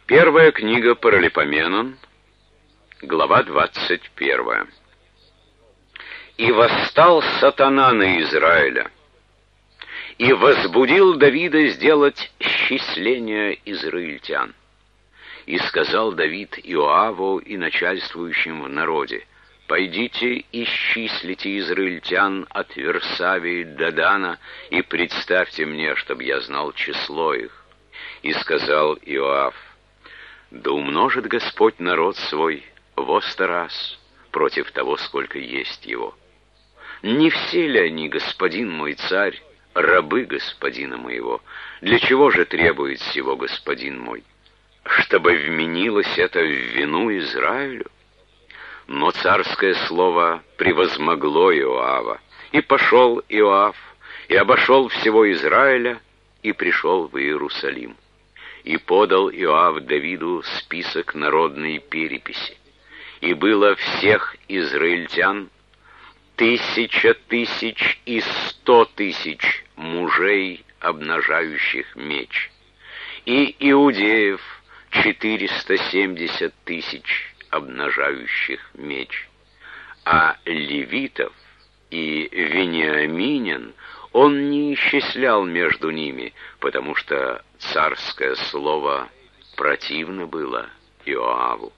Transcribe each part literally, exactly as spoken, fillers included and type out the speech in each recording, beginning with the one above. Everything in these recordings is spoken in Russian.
Первая книга Паралипоменон, глава двадцать первая. «И восстал сатана на Израиля, и возбудил Давида сделать счисление израильтян. И сказал Давид Иоаву и начальствующим в народе: пойдите, исчислите израильтян от Версавии до Дана, и представьте мне, чтобы я знал число их. И сказал Иоав: да умножит Господь народ свой во сто раз против того, сколько есть его. Не все ли они, господин мой царь, рабы господина моего? Для чего же требует сего господин мой? Чтобы вменилось это в вину Израилю? Но царское слово превозмогло Иоава, и пошел Иоав, и обошел всего Израиля, и пришел в Иерусалим. И подал Иоав Давиду список народной переписи. И было всех израильтян тысяча тысяч и сто тысяч мужей, обнажающих меч, и иудеев четыреста семьдесят тысяч, обнажающих меч, а левитов и вениаминян он не исчислял между ними, потому что царское слово противно было Иоаву.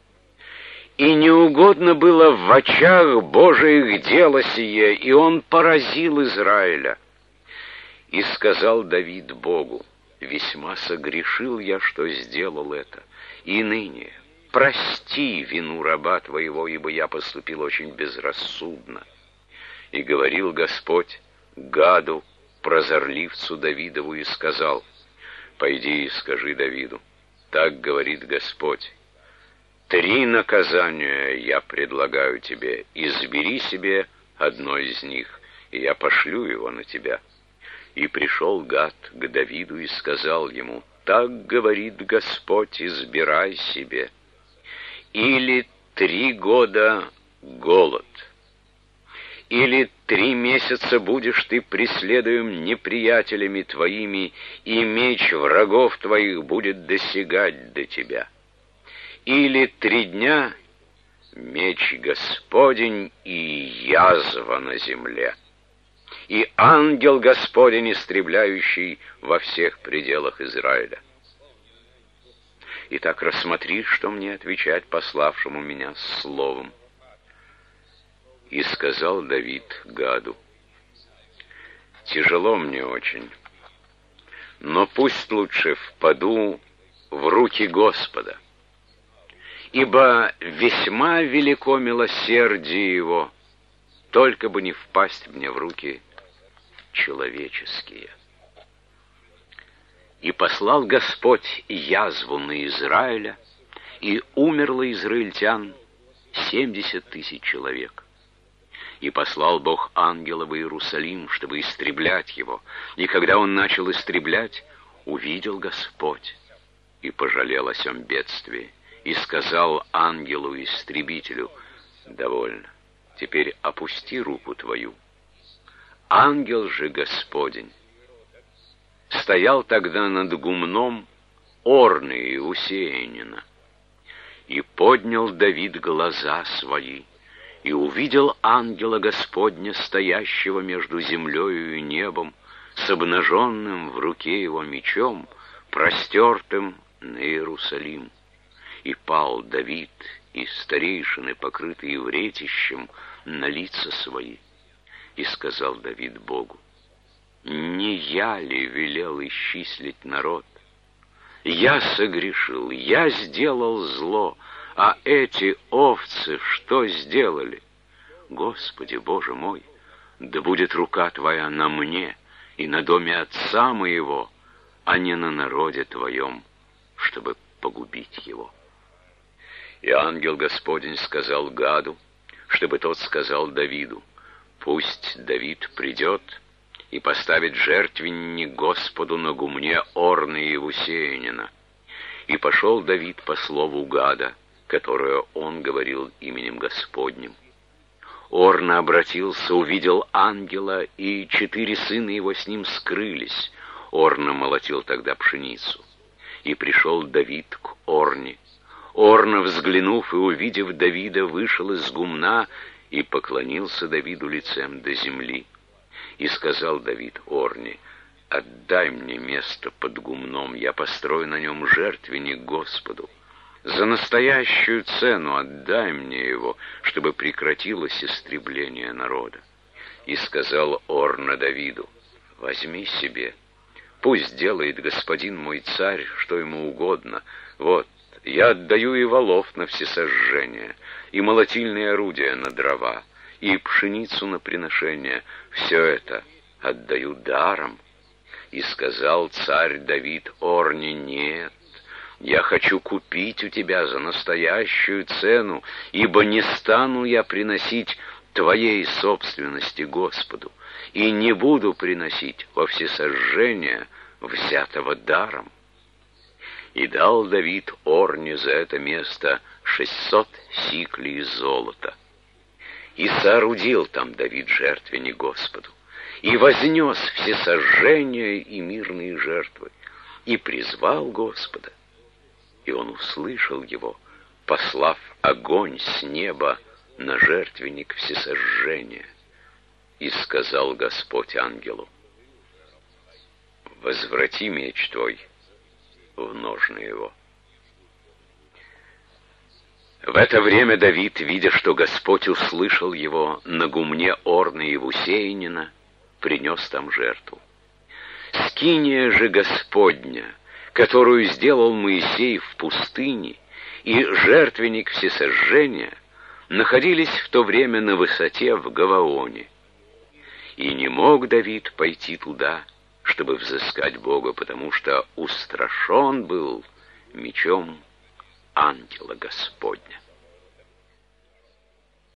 И неугодно было в очах Божиих дело сие, и он поразил Израиля. И сказал Давид Богу: весьма согрешил я, что сделал это, и ныне прости вину раба твоего, ибо я поступил очень безрассудно. И говорил Господь Гаду, прозорливцу Давидову, и сказал: пойди и скажи Давиду, так говорит Господь: три наказания я предлагаю тебе, избери себе одно из них, и я пошлю его на тебя. И пришел Гад к Давиду и сказал ему: так говорит Господь, избирай себе. Или три года голод, или три месяца будешь ты преследуем неприятелями твоими, и меч врагов твоих будет досягать до тебя. Или три дня меч Господень и язва на земле, и ангел Господень, истребляющий во всех пределах Израиля. Итак, рассмотри, что мне отвечать пославшему меня словом. И сказал Давид Гаду: тяжело мне очень, но пусть лучше впаду в руки Господа, ибо весьма велико милосердие его, только бы не впасть мне в руки человеческие. И послал Господь язву на Израиля, и умерло израильтян семьдесят тысяч человек. И послал Бог ангела в Иерусалим, чтобы истреблять его. И когда он начал истреблять, увидел Господь и пожалел о сем бедствии, и сказал ангелу-истребителю: довольно, теперь опусти руку твою. Ангел же Господень стоял тогда над гумном Орны Иусеянина. И поднял Давид глаза свои, и увидел ангела Господня, стоящего между землею и небом, с обнаженным в руке его мечом, простертым на Иерусалим. И пал Давид и старейшины, покрытые вретищем, на лица свои. И сказал Давид Богу: не я ли велел исчислить народ? Я согрешил, я сделал зло, а эти овцы что сделали? Господи, Боже мой, да будет рука Твоя на мне и на доме отца моего, а не на народе Твоем, чтобы погубить его. И ангел Господень сказал Гаду, чтобы тот сказал Давиду: пусть Давид придет и поставит жертвенник Господу на гумне Орны Иусеянина. И пошел Давид по слову Гада, которое он говорил именем Господним. Орна обратился, увидел ангела, и четыре сына его с ним скрылись. Орна молотил тогда пшеницу. И пришел Давид к Орни. Орна, взглянув и увидев Давида, вышел из гумна и поклонился Давиду лицем до земли. И сказал Давид Орни: «Отдай мне место под гумном, я построю на нем жертвенник Господу. За настоящую цену отдай мне его, чтобы прекратилось истребление народа». И сказал Орна Давиду: «Возьми себе, пусть делает господин мой царь, что ему угодно. Вот, я отдаю и волов на всесожжение, и молотильные орудия на дрова, и пшеницу на приношение. Все это отдаю даром». И сказал царь Давид Орне: «Нет, я хочу купить у тебя за настоящую цену, ибо не стану я приносить твоей собственности Господу, и не буду приносить во всесожжение взятого даром». И дал Давид Орне за это место шестьсот сиклей золота. И соорудил там Давид жертвенник Господу, и вознес всесожжения и мирные жертвы, и призвал Господа. И он услышал его, послав огонь с неба на жертвенник всесожжения. И сказал Господь ангелу: «Возврати меч твой в ножны его». В это время Давид, видя, что Господь услышал его, на гумне Орны Евусеянина принес там жертву. Скиния же Господня, которую сделал Моисей в пустыне, и жертвенник всесожжения находились в то время на высоте в Гаваоне. И не мог Давид пойти туда, чтобы взыскать Бога, потому что устрашен был мечом ангела Господня.